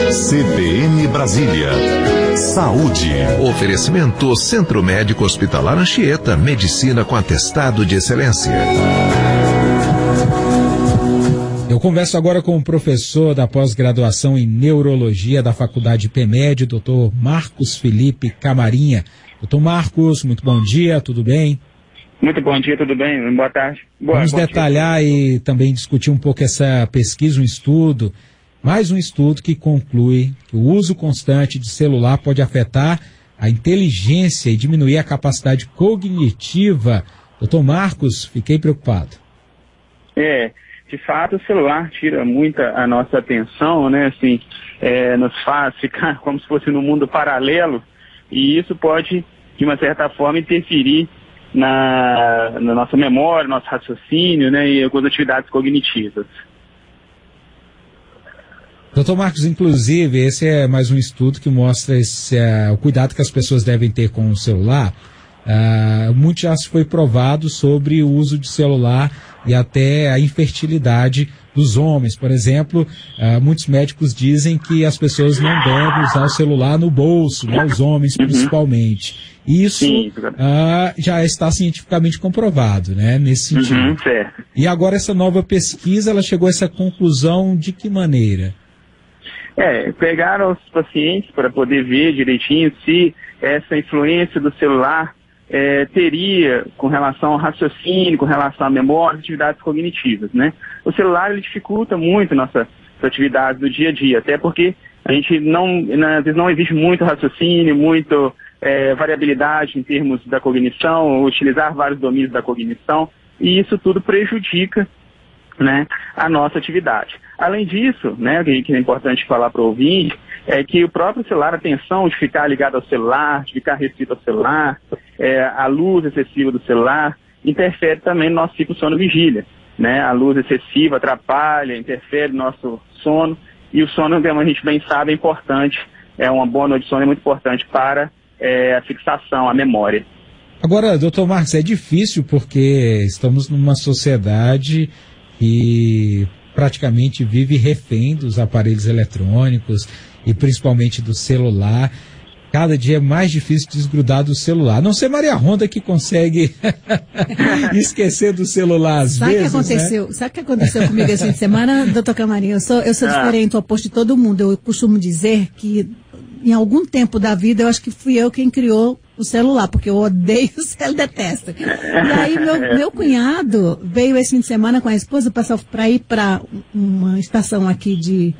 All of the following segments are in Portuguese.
CBN Brasília. Saúde. Oferecimento Centro Médico Hospitalar Anchieta, medicina com atestado de excelência. Eu converso agora com o professor da pós-graduação em Neurologia da Faculdade PEMED, Dr. Marcos Felipe Camarinha. Dr. Marcos, muito bom dia, tudo bem? Muito bom dia, tudo bem? Boa tarde. Vamos detalhar e também discutir um pouco essa pesquisa, mais um estudo que conclui que o uso constante de celular pode afetar a inteligência e diminuir a capacidade cognitiva. Dr. Marcos, fiquei preocupado. De fato, o celular tira muita a nossa atenção, né? Assim, nos faz ficar como se fosse num mundo paralelo, e isso pode, de uma certa forma, interferir na nossa memória, nosso raciocínio, né? E algumas atividades cognitivas. Doutor Marcos, inclusive, esse é mais um estudo que mostra o cuidado que as pessoas devem ter com o celular. Muito já se foi provado sobre o uso de celular e até a infertilidade dos homens. Por exemplo, muitos médicos dizem que as pessoas não devem usar o celular no bolso, né, os homens principalmente. Isso já está cientificamente comprovado, né, nesse sentido. Certo. E agora essa nova pesquisa, ela chegou a essa conclusão de que maneira? Pegaram os pacientes para poder ver direitinho se essa influência do celular teria com relação ao raciocínio, com relação à memória, atividades cognitivas, né? O celular, ele dificulta muito nossas atividades do dia a dia, até porque a gente às vezes não existe muito raciocínio, muito variabilidade em termos da cognição, utilizar vários domínios da cognição, e isso tudo prejudica, né, a nossa atividade. Além disso, né, que é importante falar para o ouvinte, é que o próprio celular, a atenção de ficar ligado ao celular, de ficar restrito ao celular, a luz excessiva do celular, interfere também no nosso ciclo sono-vigília, né? A luz excessiva atrapalha, interfere no nosso sono, e o sono, como a gente bem sabe, é importante, uma boa noite de sono é muito importante para a fixação, a memória. Agora, doutor Marcos, é difícil porque estamos numa sociedade que praticamente vive refém dos aparelhos eletrônicos e principalmente do celular. Cada dia é mais difícil desgrudar do celular. A não ser Maria Ronda que consegue esquecer do celular às vezes, né? Sabe o que aconteceu comigo esse fim de semana, doutor Camarinha? Eu sou diferente ao oposto de todo mundo. Eu costumo dizer que em algum tempo da vida eu acho que fui eu quem criou o celular, porque eu odeio o celular, detesto. E aí meu cunhado veio esse fim de semana com a esposa para ir para uma estação aqui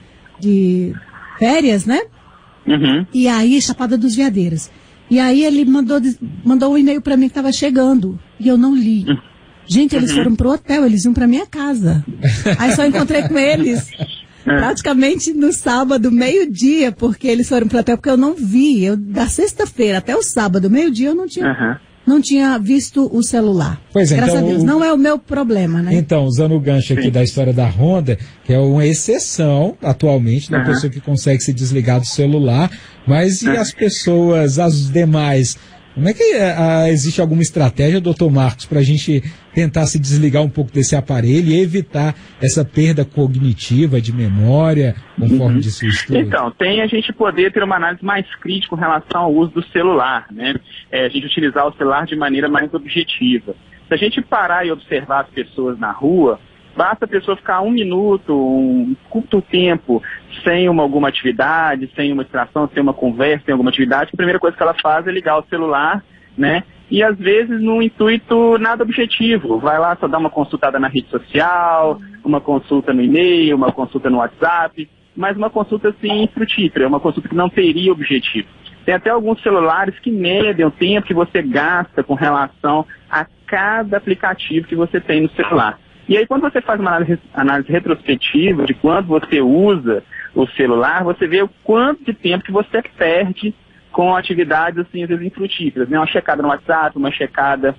de férias, né? Uhum. E aí, Chapada dos Veadeiros. E aí ele mandou um e-mail para mim que estava chegando, e eu não li. Gente, eles foram pro hotel, eles iam para minha casa. Aí só encontrei com eles praticamente no sábado, meio-dia, porque eles foram pro hotel, porque eu não vi. Da sexta-feira até o sábado, meio-dia, eu não tinha visto o celular. Pois é, graças então, a Deus, não é o meu problema, né? Então, usando o gancho aqui da história da Ronda, que é uma exceção atualmente da pessoa que consegue se desligar do celular, mas e as pessoas, as demais? Como é que existe alguma estratégia, doutor Marcos, para a gente tentar se desligar um pouco desse aparelho e evitar essa perda cognitiva de memória, conforme disse o estudo? Então, a gente poder ter uma análise mais crítica com relação ao uso do celular, né? A gente utilizar o celular de maneira mais objetiva. Se a gente parar e observar as pessoas na rua, basta a pessoa ficar um minuto, um curto tempo, sem alguma atividade, sem uma distração, sem uma conversa, sem alguma atividade, a primeira coisa que ela faz é ligar o celular, né? E às vezes num intuito nada objetivo. Vai lá só dar uma consultada na rede social, uma consulta no e-mail, uma consulta no WhatsApp, mas uma consulta assim infrutífera, uma consulta que não teria objetivo. Tem até alguns celulares que medem o tempo que você gasta com relação a cada aplicativo que você tem no celular. E aí, quando você faz uma análise retrospectiva de quanto você usa o celular, você vê o quanto de tempo que você perde com atividades, assim, às vezes infrutíferas, né? Uma checada no WhatsApp, uma checada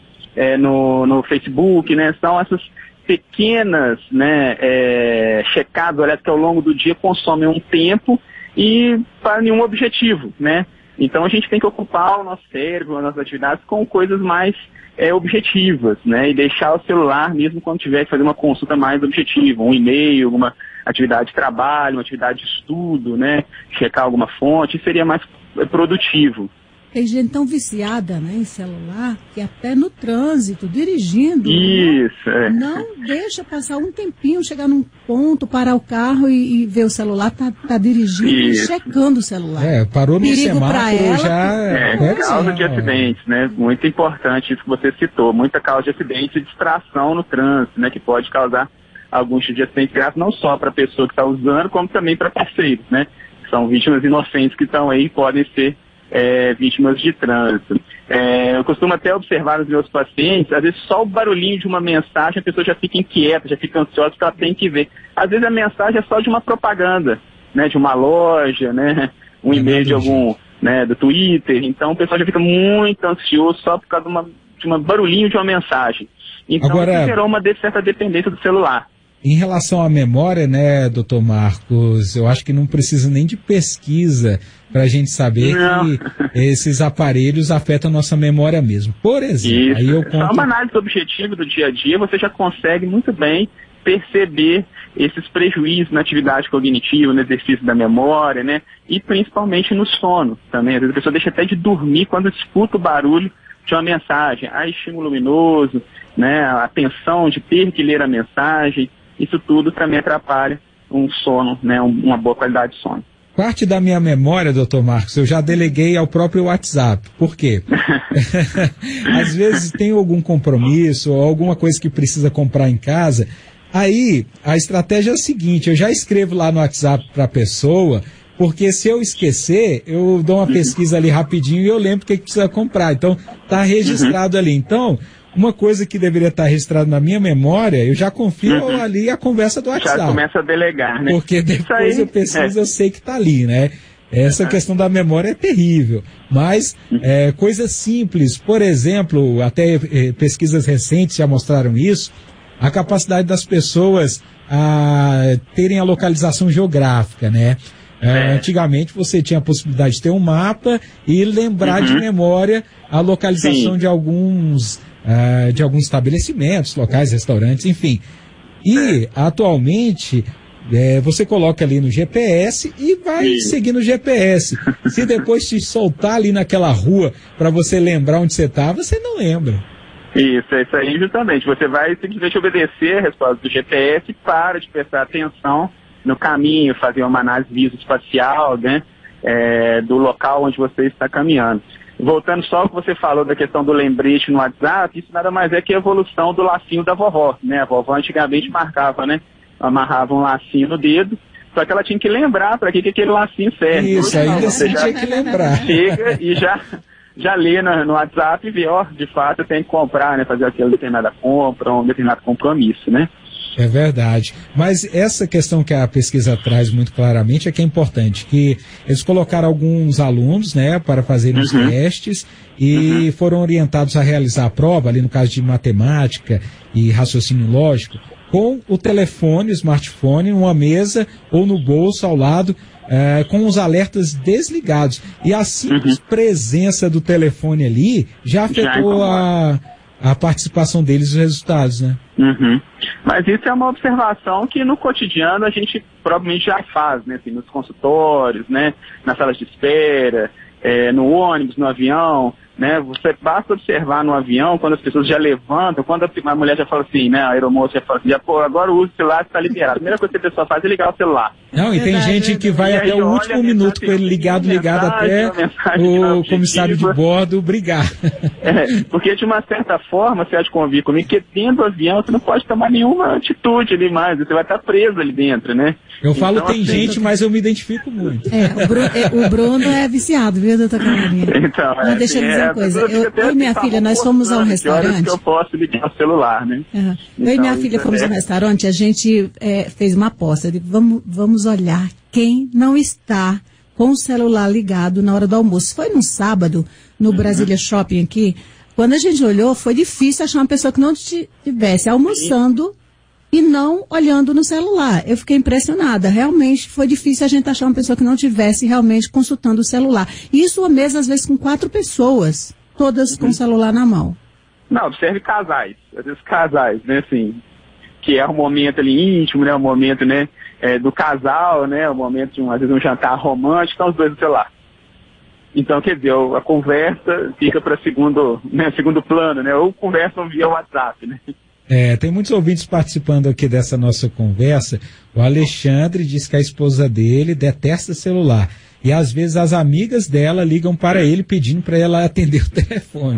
no Facebook, né? São essas pequenas, né, checadas, olha, que ao longo do dia consomem um tempo e para nenhum objetivo, né? Então, a gente tem que ocupar o nosso cérebro, as nossas atividades com coisas mais objetivas, né? E deixar o celular, mesmo quando tiver que fazer uma consulta mais objetiva, um e-mail, atividade de trabalho, uma atividade de estudo, né? Checar alguma fonte, isso seria mais produtivo. Tem gente tão viciada, né, em celular, que até no trânsito, dirigindo, isso, não deixa passar um tempinho, chegar num ponto, parar o carro e ver o celular, tá dirigindo e checando o celular. Parou no perigo semáforo já... causa de acidentes, né? Muito importante isso que você citou. Muita causa de acidentes e distração no trânsito, né? Que pode causar alguns tipos de acidentes graves, não só para a pessoa que está usando, como também para terceiros, né? São vítimas inocentes que estão aí e podem ser vítimas de trânsito. Eu costumo até observar nos meus pacientes, às vezes só o barulhinho de uma mensagem, a pessoa já fica inquieta, já fica ansiosa, porque ela tem que ver. Às vezes a mensagem é só de uma propaganda, né, de uma loja, né, um e-mail de algum, né, do Twitter. Então o pessoal já fica muito ansioso só por causa de um barulhinho de uma mensagem. Então isso gerou uma certa dependência do celular. Em relação à memória, né, doutor Marcos, eu acho que não precisa nem de pesquisa para a gente saber que esses aparelhos afetam a nossa memória mesmo. Por exemplo, aí eu conto... Só uma análise objetiva do dia a dia, você já consegue muito bem perceber esses prejuízos na atividade cognitiva, no exercício da memória, né, e principalmente no sono também. Às vezes a pessoa deixa até de dormir quando escuta o barulho de uma mensagem, estímulo luminoso, né, a atenção de ter que ler a mensagem. Isso tudo também atrapalha um sono, né, uma boa qualidade de sono. Parte da minha memória, doutor Marcos, eu já deleguei ao próprio WhatsApp. Por quê? Às vezes tem algum compromisso ou alguma coisa que precisa comprar em casa. Aí, a estratégia é a seguinte, eu já escrevo lá no WhatsApp para a pessoa, porque se eu esquecer, eu dou uma pesquisa ali rapidinho e eu lembro o que precisa comprar. Então, está registrado ali. Então... uma coisa que deveria estar registrada na minha memória, eu já confio ali a conversa do WhatsApp. Já começa a delegar, né? Porque depois eu pesquiso, eu sei que está ali, né? Essa questão da memória é terrível. Mas coisas simples, por exemplo, até pesquisas recentes já mostraram isso, a capacidade das pessoas a terem a localização geográfica, né? Antigamente você tinha a possibilidade de ter um mapa e lembrar de memória a localização de alguns estabelecimentos, locais, restaurantes, enfim. E, atualmente, você coloca ali no GPS e vai seguir no GPS. Se depois te soltar ali naquela rua para você lembrar onde você está, você não lembra. Isso aí justamente. Você vai simplesmente obedecer a resposta do GPS e para de prestar atenção no caminho, fazer uma análise visoespacial, né, do local onde você está caminhando. Voltando só ao que você falou da questão do lembrete no WhatsApp, isso nada mais é que a evolução do lacinho da vovó, né? A vovó antigamente marcava, né? Amarrava um lacinho no dedo, só que ela tinha que lembrar para que aquele lacinho serve. Isso, ainda você tinha que lembrar. Chega e já lê no WhatsApp e vê, de fato eu tenho que comprar, né? Fazer aquela determinada compra, um determinado compromisso, né? É verdade. Mas essa questão que a pesquisa traz muito claramente é que é importante, que eles colocaram alguns alunos, né, para fazerem os testes e foram orientados a realizar a prova, ali no caso de matemática e raciocínio lógico, com o telefone, o smartphone, numa mesa ou no bolso ao lado, com os alertas desligados. E a simples presença do telefone ali já afetou a participação deles e os resultados, né? Mas isso é uma observação que no cotidiano a gente provavelmente já faz, né? Assim, nos consultórios, né? Nas salas de espera, no ônibus, no avião, né? Você basta observar no avião, quando as pessoas já levantam, quando a mulher já fala assim, né? A aeromoça já fala assim, agora o uso do celular está liberado. A primeira coisa que a pessoa faz é ligar o celular. Não, e tem gente que vai até o último minuto com ele ligado até o comissário de bordo brigar. Porque de uma certa forma, você há de convir comigo, que dentro do avião você não pode tomar nenhuma atitude ali mais, você vai estar preso ali dentro, né? Eu falo tem gente, mas eu me identifico muito. O Bruno é viciado, viu, doutor Carolina? Então, mas deixa eu dizer uma coisa, eu e minha filha, nós fomos a um restaurante. Que eu posso ligar o celular, né? Eu e minha filha fomos a um restaurante, a gente fez uma aposta, de vamos olhar quem não está com o celular ligado na hora do almoço. Foi num sábado, no Brasília Shopping aqui, quando a gente olhou, foi difícil achar uma pessoa que não estivesse almoçando e não olhando no celular. Eu fiquei impressionada. Realmente foi difícil a gente achar uma pessoa que não estivesse realmente consultando o celular. Isso uma mesa, às vezes, com 4 pessoas, todas com o celular na mão. Não, observe casais. Às vezes casais, né, assim. que é um momento ali íntimo, né, um momento, né, do casal, né, um momento de às vezes um jantar romântico, estão os dois no celular. Então, quer dizer, a conversa fica para segundo plano, né, ou conversam via WhatsApp, né. Tem muitos ouvintes participando aqui dessa nossa conversa. O Alexandre diz que a esposa dele detesta celular. E às vezes as amigas dela ligam para ele pedindo para ela atender o telefone.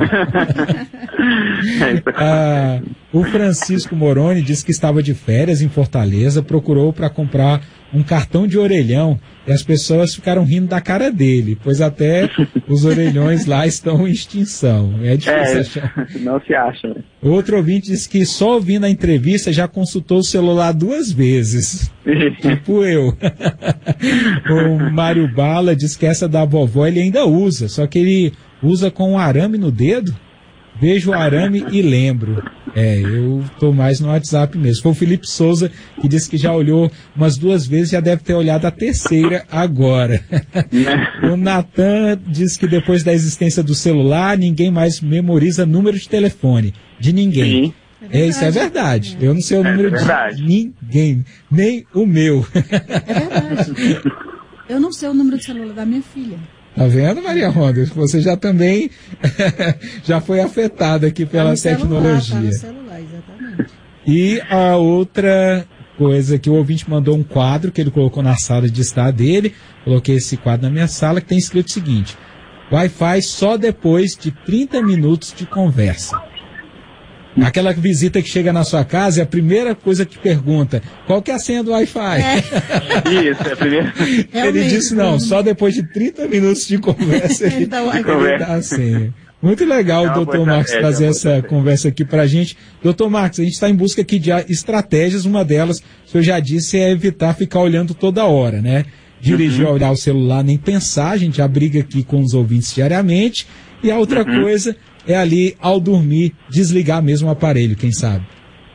O Francisco Moroni diz que estava de férias em Fortaleza, procurou para comprar um cartão de orelhão e as pessoas ficaram rindo da cara dele, pois até os orelhões lá estão em extinção. É difícil achar. Não se acha. Né? Outro ouvinte diz que só ouvindo a entrevista já consultou o celular 2 vezes. Tipo eu. O Mário Bala diz que essa da vovó ele ainda usa, só que ele usa com um arame no dedo. Vejo o arame e lembro. Eu tô mais no WhatsApp mesmo. Foi o Felipe Souza que disse que já olhou umas 2 vezes e já deve ter olhado a 3ª agora. O Natan diz que depois da existência do celular, ninguém mais memoriza número de telefone. De ninguém. Sim. Isso é verdade. Eu não sei o número de ninguém, nem o meu. É verdade. Eu não sei o número de celular da minha filha. Tá vendo, Maria Ronda? Você já também já foi afetada aqui pela tecnologia. Tá no celular, exatamente. E a outra coisa que o ouvinte mandou um quadro que ele colocou na sala de estar dele, coloquei esse quadro na minha sala, que tem escrito o seguinte: Wi-Fi só depois de 30 minutos de conversa. Aquela visita que chega na sua casa é a primeira coisa que pergunta: qual que é a senha do Wi-Fi? Isso, é a primeira. Ele disse não, só depois de 30 minutos de conversa ele dá a senha. Muito legal o Dr. Marcos trazer essa conversa aqui pra gente. Dr. Marcos, a gente está em busca aqui de estratégias, uma delas, o senhor já disse, é evitar ficar olhando toda hora, né? Dirigir, olhar o celular, nem pensar, a gente já briga aqui com os ouvintes diariamente. E a outra coisa é ali, ao dormir, desligar mesmo o aparelho, quem sabe.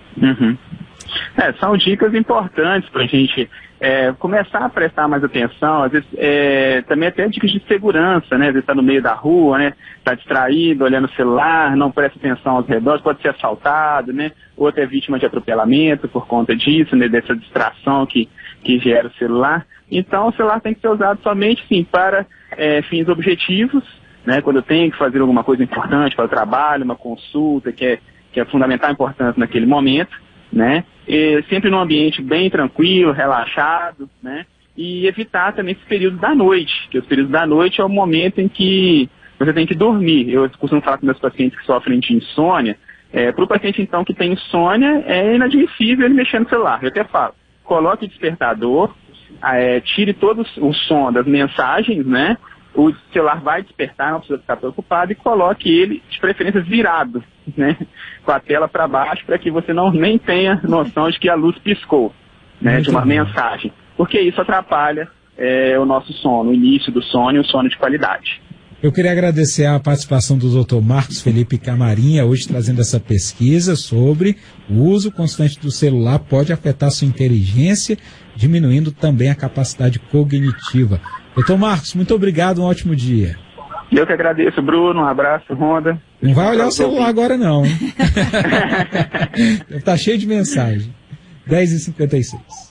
São dicas importantes para a gente começar a prestar mais atenção, às vezes também até dicas de segurança, né? Às vezes está no meio da rua, né? Está distraído, olhando o celular, não presta atenção aos redores, pode ser assaltado, né? Ou até vítima de atropelamento por conta disso, né? Dessa distração que gera o celular. Então o celular tem que ser usado somente, sim, para fins objetivos, né, quando eu tenho que fazer alguma coisa importante para o trabalho, uma consulta que é fundamental, importante naquele momento, né, e sempre num ambiente bem tranquilo, relaxado, né, e evitar também esse período da noite, que os períodos da noite é o momento em que você tem que dormir. Eu costumo falar com meus pacientes que sofrem de insônia, para o paciente então que tem insônia, é inadmissível ele mexer no celular. Eu até falo, coloque o despertador, tire todo o som das mensagens, né, o celular vai despertar, não precisa ficar preocupado, e coloque ele, de preferência, virado, né, com a tela para baixo, para que você nem tenha noção de que a luz piscou, né, de uma mensagem. Porque isso atrapalha o nosso sono, o início do sono e o sono de qualidade. Eu queria agradecer a participação do Dr. Marcos Felipe Camarinha, hoje trazendo essa pesquisa sobre o uso constante do celular pode afetar sua inteligência, diminuindo também a capacidade cognitiva. Dr. Marcos, muito obrigado, um ótimo dia. Eu que agradeço, Bruno, um abraço, Ronda. Não vai olhar o celular agora não, hein? Tá cheio de mensagem. 10h56.